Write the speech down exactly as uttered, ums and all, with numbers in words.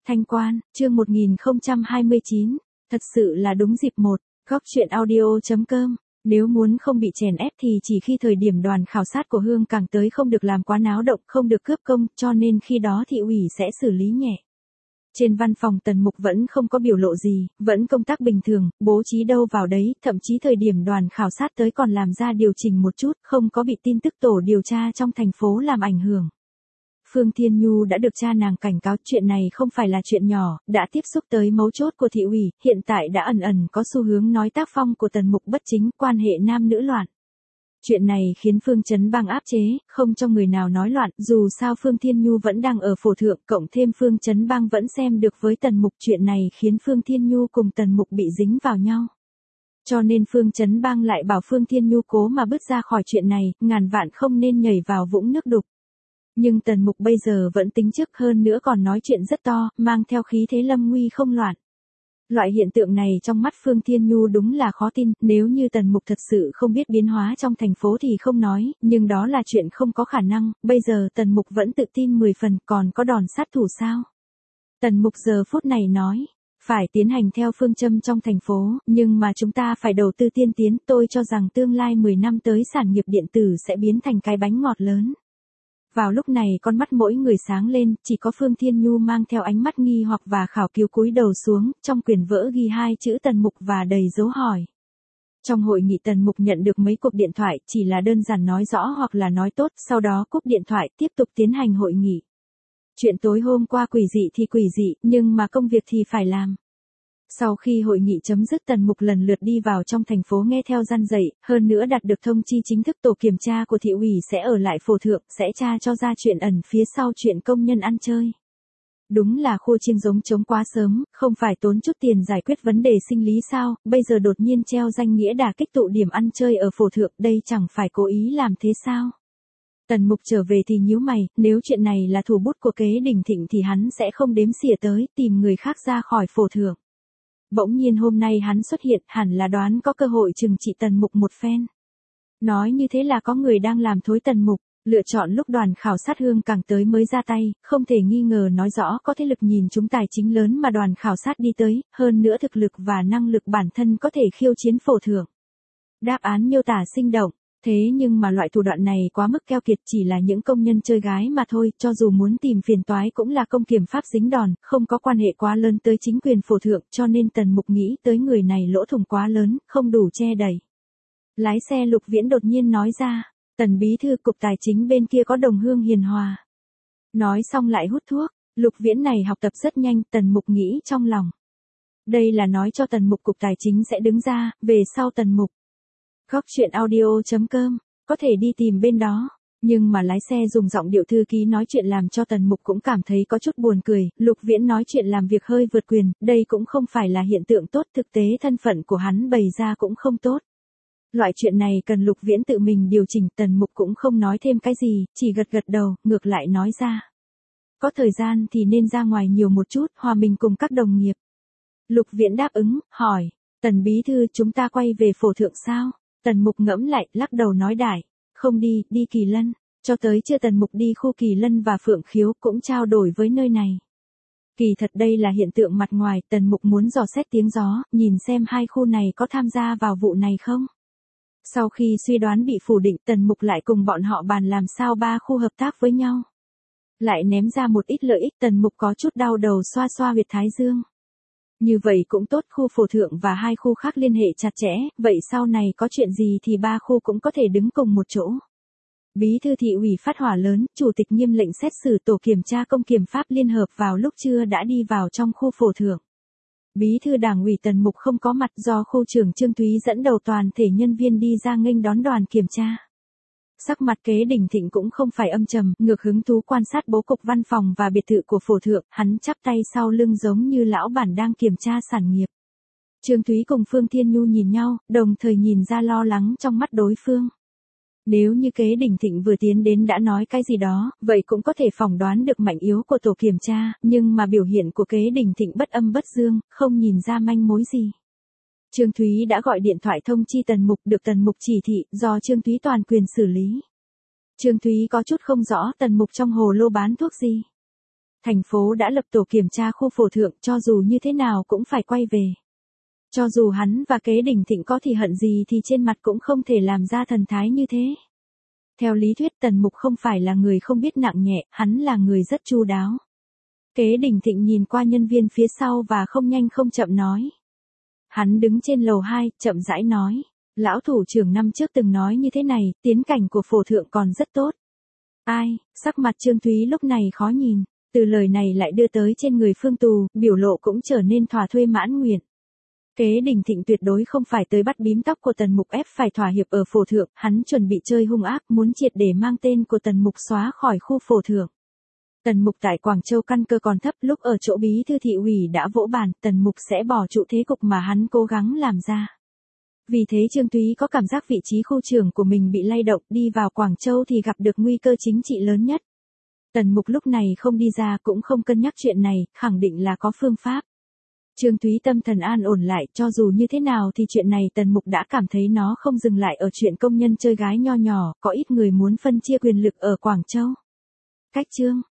Thanh Quan, chương một nghìn không trăm hai mươi chín, thật sự là đúng dịp một, góc truyện audio.com. Nếu muốn không bị chèn ép thì chỉ khi thời điểm đoàn khảo sát của Hương Cảng tới không được làm quá náo động, không được cướp công, cho nên khi đó thị ủy sẽ xử lý nhẹ. Trên văn phòng Tần Mục vẫn không có biểu lộ gì, vẫn công tác bình thường, bố trí đâu vào đấy, thậm chí thời điểm đoàn khảo sát tới còn làm ra điều chỉnh một chút, không có bị tin tức tổ điều tra trong thành phố làm ảnh hưởng. Phương Thiên Nhu đã được cha nàng cảnh cáo chuyện này không phải là chuyện nhỏ, đã tiếp xúc tới mấu chốt của thị ủy, hiện tại đã ẩn ẩn có xu hướng nói tác phong của Tần Mục bất chính, quan hệ nam nữ loạn. Chuyện này khiến Phương Chấn Bang áp chế, không cho người nào nói loạn, dù sao Phương Thiên Nhu vẫn đang ở phổ thượng, cộng thêm Phương Chấn Bang vẫn xem được với Tần Mục, chuyện này khiến Phương Thiên Nhu cùng Tần Mục bị dính vào nhau. Cho nên Phương Chấn Bang lại bảo Phương Thiên Nhu cố mà bước ra khỏi chuyện này, ngàn vạn không nên nhảy vào vũng nước đục. Nhưng Tần Mục bây giờ vẫn tính trước, hơn nữa còn nói chuyện rất to, mang theo khí thế lâm nguy không loạn. Loại hiện tượng này trong mắt Phương Thiên Nhu đúng là khó tin, nếu như Tần Mục thật sự không biết biến hóa trong thành phố thì không nói, nhưng đó là chuyện không có khả năng, bây giờ Tần Mục vẫn tự tin mười phần, còn có đòn sát thủ sao? Tần Mục giờ phút này nói, phải tiến hành theo phương châm trong thành phố, nhưng mà chúng ta phải đầu tư tiên tiến, tôi cho rằng tương lai mười năm tới sản nghiệp điện tử sẽ biến thành cái bánh ngọt lớn. Vào lúc này con mắt mỗi người sáng lên, chỉ có Phương Thiên Nhu mang theo ánh mắt nghi hoặc và khảo cứu cúi đầu xuống, trong quyển vỡ ghi hai chữ Tần Mục và đầy dấu hỏi. Trong hội nghị Tần Mục nhận được mấy cuộc điện thoại, chỉ là đơn giản nói rõ hoặc là nói tốt, sau đó cúp điện thoại tiếp tục tiến hành hội nghị. Chuyện tối hôm qua quỷ dị thì quỷ dị, nhưng mà công việc thì phải làm. Sau khi hội nghị chấm dứt, Tần Mục lần lượt đi vào trong thành phố nghe theo gian dạy, hơn nữa đạt được thông chi chính thức tổ kiểm tra của thị ủy sẽ ở lại phổ thượng, sẽ tra cho ra chuyện ẩn phía sau chuyện công nhân ăn chơi. Đúng là khua chiêng giống trống quá sớm, không phải tốn chút tiền giải quyết vấn đề sinh lý sao, bây giờ đột nhiên treo danh nghĩa đả kích tụ điểm ăn chơi ở phổ thượng, đây chẳng phải cố ý làm thế sao? Tần Mục trở về thì nhíu mày, nếu chuyện này là thủ bút của Kế Đình Thịnh thì hắn sẽ không đếm xỉa tới, tìm người khác ra khỏi phổ thượng. Bỗng nhiên hôm nay hắn xuất hiện, hẳn là đoán có cơ hội trừng trị Tần Mục một phen. Nói như thế là có người đang làm thối Tần Mục, lựa chọn lúc đoàn khảo sát Hương Cảng tới mới ra tay, không thể nghi ngờ nói rõ có thế lực nhìn chúng tài chính lớn mà đoàn khảo sát đi tới, hơn nữa thực lực và năng lực bản thân có thể khiêu chiến phổ thượng. Đáp án miêu tả sinh động, thế nhưng mà loại thủ đoạn này quá mức keo kiệt, chỉ là những công nhân chơi gái mà thôi, cho dù muốn tìm phiền toái cũng là công kiểm pháp dính đòn, không có quan hệ quá lớn tới chính quyền phổ thượng, cho nên Tần Mục nghĩ tới người này lỗ thủng quá lớn, không đủ che đậy. Lái xe Lục Viễn đột nhiên nói ra, Tần bí thư cục tài chính bên kia có đồng hương hiền hòa. Nói xong lại hút thuốc, Lục Viễn này học tập rất nhanh, Tần Mục nghĩ trong lòng. Đây là nói cho Tần Mục cục tài chính sẽ đứng ra, về sau Tần Mục. Góc truyện audio.com, có thể đi tìm bên đó, nhưng mà lái xe dùng giọng điệu thư ký nói chuyện làm cho Tần Mục cũng cảm thấy có chút buồn cười, Lục Viễn nói chuyện làm việc hơi vượt quyền, đây cũng không phải là hiện tượng tốt, thực tế thân phận của hắn bày ra cũng không tốt. Loại chuyện này cần Lục Viễn tự mình điều chỉnh, Tần Mục cũng không nói thêm cái gì, chỉ gật gật đầu, ngược lại nói ra. Có thời gian thì nên ra ngoài nhiều một chút, hòa mình cùng các đồng nghiệp. Lục Viễn đáp ứng, hỏi, Tần bí thư chúng ta quay về phổ thượng sao? Tần Mục ngẫm lại, lắc đầu nói đại, không đi, đi Kỳ Lân, cho tới chưa Tần Mục đi khu Kỳ Lân và Phượng Khiếu cũng trao đổi với nơi này. Kỳ thật đây là hiện tượng mặt ngoài, Tần Mục muốn dò xét tiếng gió, nhìn xem hai khu này có tham gia vào vụ này không. Sau khi suy đoán bị phủ định, Tần Mục lại cùng bọn họ bàn làm sao ba khu hợp tác với nhau. Lại ném ra một ít lợi ích, Tần Mục có chút đau đầu xoa xoa huyệt thái dương. Như vậy cũng tốt, khu phổ thượng và hai khu khác liên hệ chặt chẽ, vậy sau này có chuyện gì thì ba khu cũng có thể đứng cùng một chỗ. Bí thư thị ủy phát hỏa lớn, chủ tịch nghiêm lệnh xét xử tổ kiểm tra công kiểm pháp liên hợp vào lúc trưa đã đi vào trong khu phổ thượng. Bí thư đảng ủy Tần Mục không có mặt do khu trưởng Trương Thúy dẫn đầu toàn thể nhân viên đi ra nghênh đón đoàn kiểm tra. Sắc mặt Kế Đình Thịnh cũng không phải âm trầm, ngược hứng thú quan sát bố cục văn phòng và biệt thự của phổ thượng, hắn chắp tay sau lưng giống như lão bản đang kiểm tra sản nghiệp. Trương Thúy cùng Phương Thiên Nhu nhìn nhau, đồng thời nhìn ra lo lắng trong mắt đối phương. Nếu như Kế Đình Thịnh vừa tiến đến đã nói cái gì đó, vậy cũng có thể phỏng đoán được mạnh yếu của tổ kiểm tra, nhưng mà biểu hiện của Kế Đình Thịnh bất âm bất dương, không nhìn ra manh mối gì. Trương Thúy đã gọi điện thoại thông chi Tần Mục, được Tần Mục chỉ thị, do Trương Thúy toàn quyền xử lý. Trương Thúy có chút không rõ Tần Mục trong hồ lô bán thuốc gì. Thành phố đã lập tổ kiểm tra khu phổ thượng, cho dù như thế nào cũng phải quay về. Cho dù hắn và Kế Đình Thịnh có thì hận gì thì trên mặt cũng không thể làm ra thần thái như thế. Theo lý thuyết Tần Mục không phải là người không biết nặng nhẹ, hắn là người rất chu đáo. Kế Đình Thịnh nhìn qua nhân viên phía sau và không nhanh không chậm nói. Hắn đứng trên lầu hai, chậm rãi nói. Lão thủ trưởng năm trước từng nói như thế này, tiến cảnh của phổ thượng còn rất tốt. Ai, sắc mặt Trương Thúy lúc này khó nhìn, từ lời này lại đưa tới trên người Phương Tù, biểu lộ cũng trở nên thỏa thuê mãn nguyện. Kế Đình Thịnh tuyệt đối không phải tới bắt bím tóc của Tần Mục ép phải thỏa hiệp ở phổ thượng, hắn chuẩn bị chơi hung ác, muốn triệt để mang tên của Tần Mục xóa khỏi khu phổ thượng. Tần Mục tại Quảng Châu căn cơ còn thấp, lúc ở chỗ bí thư thị ủy đã vỗ bàn, Tần Mục sẽ bỏ trụ thế cục mà hắn cố gắng làm ra. Vì thế Trương Thúy có cảm giác vị trí khu trưởng của mình bị lay động, đi vào Quảng Châu thì gặp được nguy cơ chính trị lớn nhất. Tần Mục lúc này không đi ra cũng không cân nhắc chuyện này, khẳng định là có phương pháp. Trương Thúy tâm thần an ổn lại, cho dù như thế nào thì chuyện này Tần Mục đã cảm thấy nó không dừng lại ở chuyện công nhân chơi gái nho nhỏ, có ít người muốn phân chia quyền lực ở Quảng Châu. Cách chương